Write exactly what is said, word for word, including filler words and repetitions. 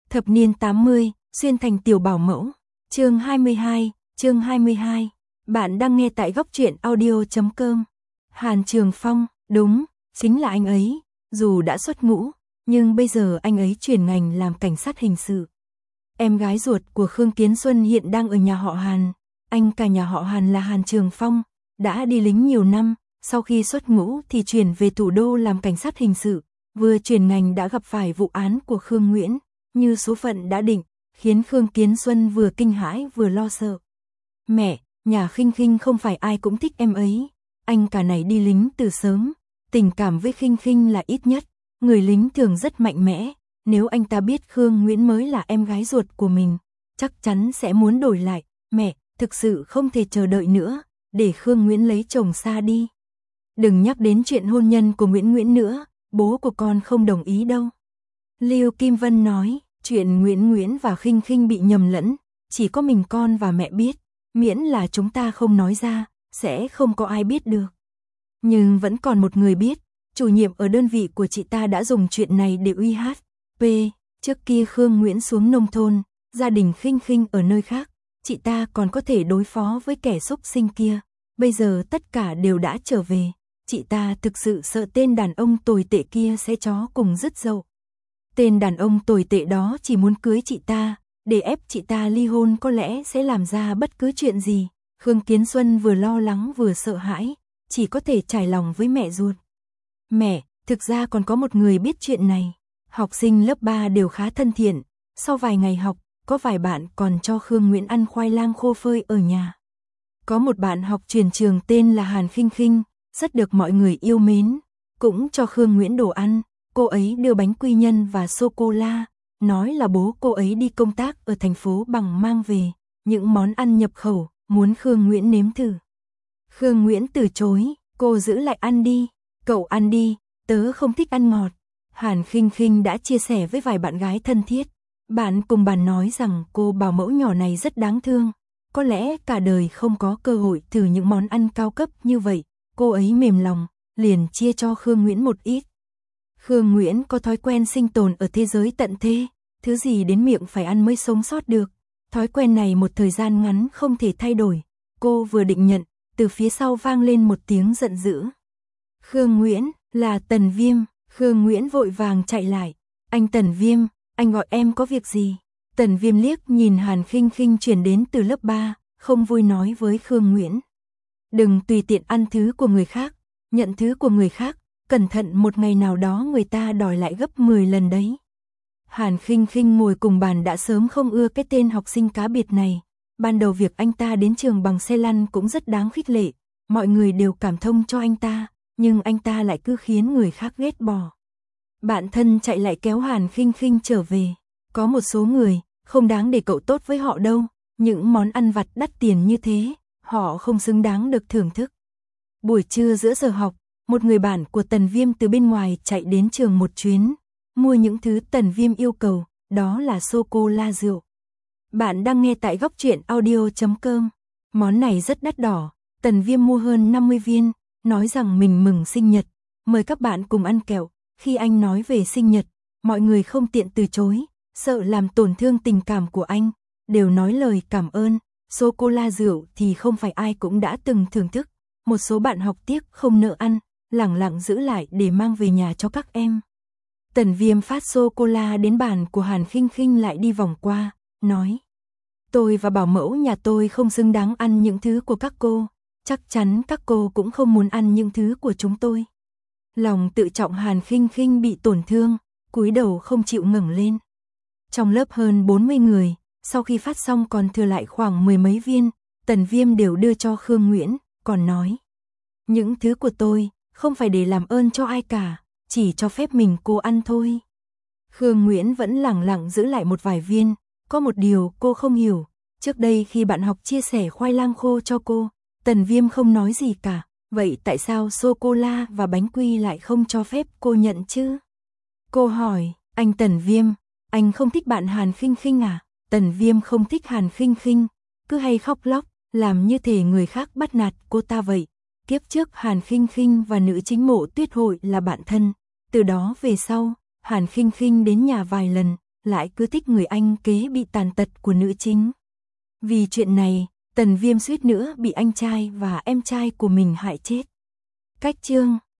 Thập niên tám mươi, xuyên thành tiểu bảo mẫu. Chương hai mươi hai, chương hai mươi hai. Bạn đang nghe tại góc truyện audio chấm com. Hàn Trường Phong, đúng, chính là anh ấy, dù đã xuất ngũ, nhưng bây giờ anh ấy chuyển ngành làm cảnh sát hình sự. Em gái ruột của Khương Kiến Xuân hiện đang ở nhà họ Hàn, anh cả nhà họ Hàn là Hàn Trường Phong, đã đi lính nhiều năm, sau khi xuất ngũ thì chuyển về thủ đô làm cảnh sát hình sự, vừa chuyển ngành đã gặp phải vụ án của Khương Nguyễn, như số phận đã định, khiến Khương Kiến Xuân vừa kinh hãi vừa lo sợ. Mẹ, nhà Khinh Khinh không phải ai cũng thích em ấy, anh cả này đi lính từ sớm, tình cảm với Khinh Khinh là ít nhất, người lính thường rất mạnh mẽ, nếu anh ta biết Khương Nguyễn mới là em gái ruột của mình, chắc chắn sẽ muốn đổi lại. Mẹ, thực sự không thể chờ đợi nữa, để Khương Nguyễn lấy chồng xa đi. Đừng nhắc đến chuyện hôn nhân của Nguyễn Nguyễn nữa, bố của con không đồng ý đâu. Lưu Kim Vân nói, chuyện Nguyễn Nguyễn và Khinh Khinh bị nhầm lẫn, chỉ có mình con và mẹ biết, miễn là chúng ta không nói ra, sẽ không có ai biết được. Nhưng vẫn còn một người biết, chủ nhiệm ở đơn vị của chị ta đã dùng chuyện này để uy hiếp. P. Trước kia Khương Nguyễn xuống nông thôn, gia đình Khinh Khinh ở nơi khác, chị ta còn có thể đối phó với kẻ xúc sinh kia, bây giờ tất cả đều đã trở về, chị ta thực sự sợ tên đàn ông tồi tệ kia sẽ chó cùng rứt dậu. Tên đàn ông tồi tệ đó chỉ muốn cưới chị ta, để ép chị ta ly hôn có lẽ sẽ làm ra bất cứ chuyện gì. Khương Kiến Xuân vừa lo lắng vừa sợ hãi, chỉ có thể trải lòng với mẹ ruột. Mẹ, thực ra còn có một người biết chuyện này. Học sinh lớp ba đều khá thân thiện, sau vài ngày học, có vài bạn còn cho Khương Nguyễn ăn khoai lang khô phơi ở nhà. Có một bạn học chuyển trường tên là Hàn Khinh Khinh, rất được mọi người yêu mến, cũng cho Khương Nguyễn đồ ăn, cô ấy đưa bánh quy nhân và sô-cô-la, nói là bố cô ấy đi công tác ở thành phố Bằng mang về, những món ăn nhập khẩu, muốn Khương Nguyễn nếm thử. Khương Nguyễn từ chối, cô giữ lại ăn đi, cậu ăn đi, tớ không thích ăn ngọt. Hàn Khinh Khinh đã chia sẻ với vài bạn gái thân thiết, bạn cùng bàn nói rằng cô bảo mẫu nhỏ này rất đáng thương, có lẽ cả đời không có cơ hội thử những món ăn cao cấp như vậy, cô ấy mềm lòng, liền chia cho Khương Nguyễn một ít. Khương Nguyễn có thói quen sinh tồn ở thế giới tận thế, thứ gì đến miệng phải ăn mới sống sót được, thói quen này một thời gian ngắn không thể thay đổi, cô vừa định nhận, từ phía sau vang lên một tiếng giận dữ. Khương Nguyễn, là Tần Viêm. Khương Nguyễn vội vàng chạy lại, anh Tần Viêm, anh gọi em có việc gì? Tần Viêm liếc nhìn Hàn Khinh Khinh chuyển đến từ lớp ba, không vui nói với Khương Nguyễn. Đừng tùy tiện ăn thứ của người khác, nhận thứ của người khác, cẩn thận một ngày nào đó người ta đòi lại gấp mười lần đấy. Hàn Khinh Khinh ngồi cùng bàn đã sớm không ưa cái tên học sinh cá biệt này, ban đầu việc anh ta đến trường bằng xe lăn cũng rất đáng khích lệ, mọi người đều cảm thông cho anh ta. Nhưng anh ta lại cứ khiến người khác ghét bỏ. Bạn thân chạy lại kéo Hàn Khinh Khinh trở về. Có một số người, không đáng để cậu tốt với họ đâu. Những món ăn vặt đắt tiền như thế, họ không xứng đáng được thưởng thức. Buổi trưa giữa giờ học, một người bạn của Tần Viêm từ bên ngoài chạy đến trường một chuyến, mua những thứ Tần Viêm yêu cầu, đó là sô-cô-la rượu. Bạn đang nghe tại góc truyện audio chấm com. Món này rất đắt đỏ, Tần Viêm mua hơn năm mươi viên. Nói rằng mình mừng sinh nhật, mời các bạn cùng ăn kẹo. Khi anh nói về sinh nhật, mọi người không tiện từ chối, sợ làm tổn thương tình cảm của anh, đều nói lời cảm ơn. Sô-cô-la rượu thì không phải ai cũng đã từng thưởng thức, một số bạn học tiếc không nỡ ăn, lẳng lặng giữ lại để mang về nhà cho các em. Tần Viêm phát sô-cô-la đến bàn của Hàn Khinh Khinh lại đi vòng qua, nói: tôi và bảo mẫu nhà tôi không xứng đáng ăn những thứ của các cô. Chắc chắn các cô cũng không muốn ăn những thứ của chúng tôi. Lòng tự trọng Hàn Khinh Khinh bị tổn thương, cúi đầu không chịu ngẩng lên. Trong lớp hơn bốn mươi người, sau khi phát xong còn thừa lại khoảng mười mấy viên, Tần Viêm đều đưa cho Khương Nguyễn, còn nói: những thứ của tôi, không phải để làm ơn cho ai cả, chỉ cho phép mình cô ăn thôi. Khương Nguyễn vẫn lẳng lặng giữ lại một vài viên, có một điều cô không hiểu, trước đây khi bạn học chia sẻ khoai lang khô cho cô, Tần Viêm không nói gì cả, vậy tại sao sô-cô-la và bánh quy lại không cho phép cô nhận chứ? Cô hỏi, anh Tần Viêm, anh không thích bạn Hàn Khinh Khinh à? Tần Viêm không thích Hàn Khinh Khinh, cứ hay khóc lóc, làm như thể người khác bắt nạt cô ta vậy. Kiếp trước Hàn Khinh Khinh và nữ chính Mộ Tuyết Hội là bạn thân, từ đó về sau, Hàn Khinh Khinh đến nhà vài lần, lại cứ thích người anh kế bị tàn tật của nữ chính. Vì chuyện này, Tần Viêm suýt nữa bị anh trai và em trai của mình hại chết. Cách chương